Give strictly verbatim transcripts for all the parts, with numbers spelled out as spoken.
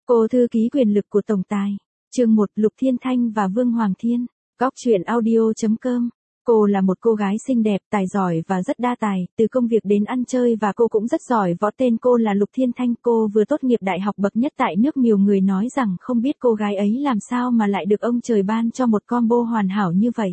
Cô thư ký quyền lực của tổng tài. Chương một, Lục Thiên Thanh và Vương Hoàng Thiên. Góc truyện audio chấm com. Cô là một cô gái xinh đẹp, tài giỏi và rất đa tài, từ công việc đến ăn chơi và cô cũng rất giỏi võ. Tên cô là Lục Thiên Thanh, cô vừa tốt nghiệp đại học bậc nhất tại nước. Nhiều người nói rằng không biết cô gái ấy làm sao mà lại được ông trời ban cho một combo hoàn hảo như vậy.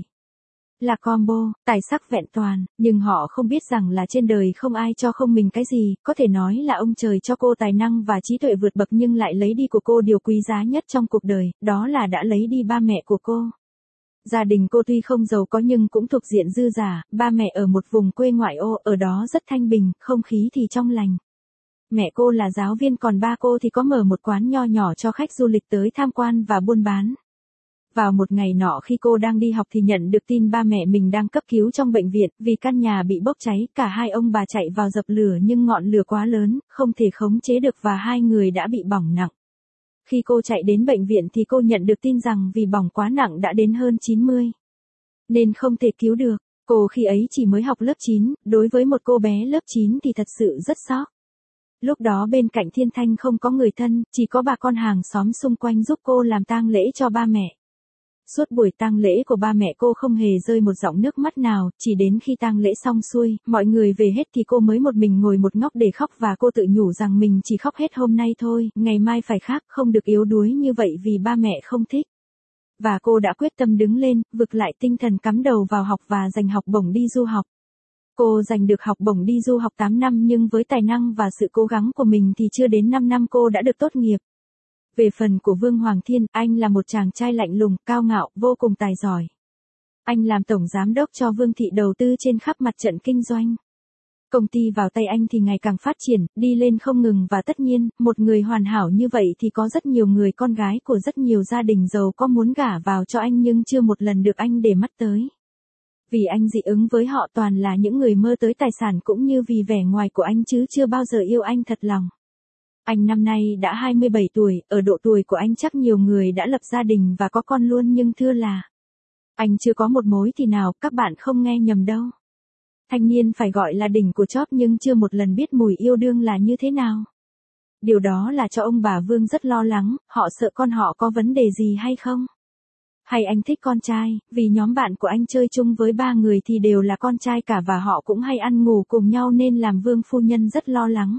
Là combo, tài sắc vẹn toàn, nhưng họ không biết rằng là trên đời không ai cho không mình cái gì, có thể nói là ông trời cho cô tài năng và trí tuệ vượt bậc nhưng lại lấy đi của cô điều quý giá nhất trong cuộc đời, đó là đã lấy đi ba mẹ của cô. Gia đình cô tuy không giàu có nhưng cũng thuộc diện dư giả, ba mẹ ở một vùng quê ngoại ô, ở đó rất thanh bình, không khí thì trong lành. Mẹ cô là giáo viên còn ba cô thì có mở một quán nho nhỏ cho khách du lịch tới tham quan và buôn bán. Vào một ngày nọ khi cô đang đi học thì nhận được tin ba mẹ mình đang cấp cứu trong bệnh viện, vì căn nhà bị bốc cháy, cả hai ông bà chạy vào dập lửa nhưng ngọn lửa quá lớn, không thể khống chế được và hai người đã bị bỏng nặng. Khi cô chạy đến bệnh viện thì cô nhận được tin rằng vì bỏng quá nặng đã đến hơn chín mươi, nên không thể cứu được. Cô khi ấy chỉ mới học lớp chín, đối với một cô bé lớp chín thì thật sự rất sốc. Lúc đó bên cạnh Thiên Thanh không có người thân, chỉ có bà con hàng xóm xung quanh giúp cô làm tang lễ cho ba mẹ. Suốt buổi tang lễ của ba mẹ cô không hề rơi một giọt nước mắt nào, chỉ đến khi tang lễ xong xuôi, mọi người về hết thì cô mới một mình ngồi một góc để khóc và cô tự nhủ rằng mình chỉ khóc hết hôm nay thôi, ngày mai phải khác, không được yếu đuối như vậy vì ba mẹ không thích. Và cô đã quyết tâm đứng lên, vực lại tinh thần cắm đầu vào học và giành học bổng đi du học. Cô giành được học bổng đi du học tám năm nhưng với tài năng và sự cố gắng của mình thì chưa đến năm năm cô đã được tốt nghiệp. Về phần của Vương Hoàng Thiên, anh là một chàng trai lạnh lùng, cao ngạo, vô cùng tài giỏi. Anh làm tổng giám đốc cho Vương Thị đầu tư trên khắp mặt trận kinh doanh. Công ty vào tay anh thì ngày càng phát triển, đi lên không ngừng và tất nhiên, một người hoàn hảo như vậy thì có rất nhiều người con gái của rất nhiều gia đình giàu có muốn gả vào cho anh nhưng chưa một lần được anh để mắt tới. Vì anh dị ứng với họ toàn là những người mơ tới tài sản cũng như vì vẻ ngoài của anh chứ chưa bao giờ yêu anh thật lòng. Anh năm nay đã hai mươi bảy tuổi, ở độ tuổi của anh chắc nhiều người đã lập gia đình và có con luôn nhưng thưa là anh chưa có một mối thì nào, các bạn không nghe nhầm đâu. Thanh niên phải gọi là đỉnh của chóp nhưng chưa một lần biết mùi yêu đương là như thế nào. Điều đó là cho ông bà Vương rất lo lắng, họ sợ con họ có vấn đề gì hay không. Hay anh thích con trai, vì nhóm bạn của anh chơi chung với ba người thì đều là con trai cả và họ cũng hay ăn ngủ cùng nhau nên làm Vương phu nhân rất lo lắng.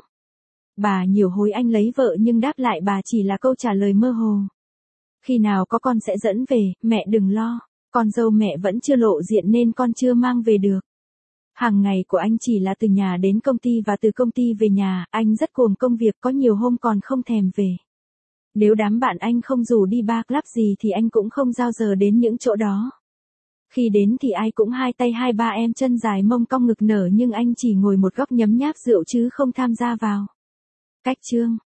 Bà nhiều hối anh lấy vợ nhưng đáp lại bà chỉ là câu trả lời mơ hồ. Khi nào có con sẽ dẫn về, mẹ đừng lo, con dâu mẹ vẫn chưa lộ diện nên con chưa mang về được. Hàng ngày của anh chỉ là từ nhà đến công ty và từ công ty về nhà, anh rất cuồng công việc có nhiều hôm còn không thèm về. Nếu đám bạn anh không rủ đi bar club gì thì anh cũng không bao giờ đến những chỗ đó. Khi đến thì ai cũng hai tay hai ba em chân dài mông cong ngực nở nhưng anh chỉ ngồi một góc nhấm nháp rượu chứ không tham gia vào. Cách chương,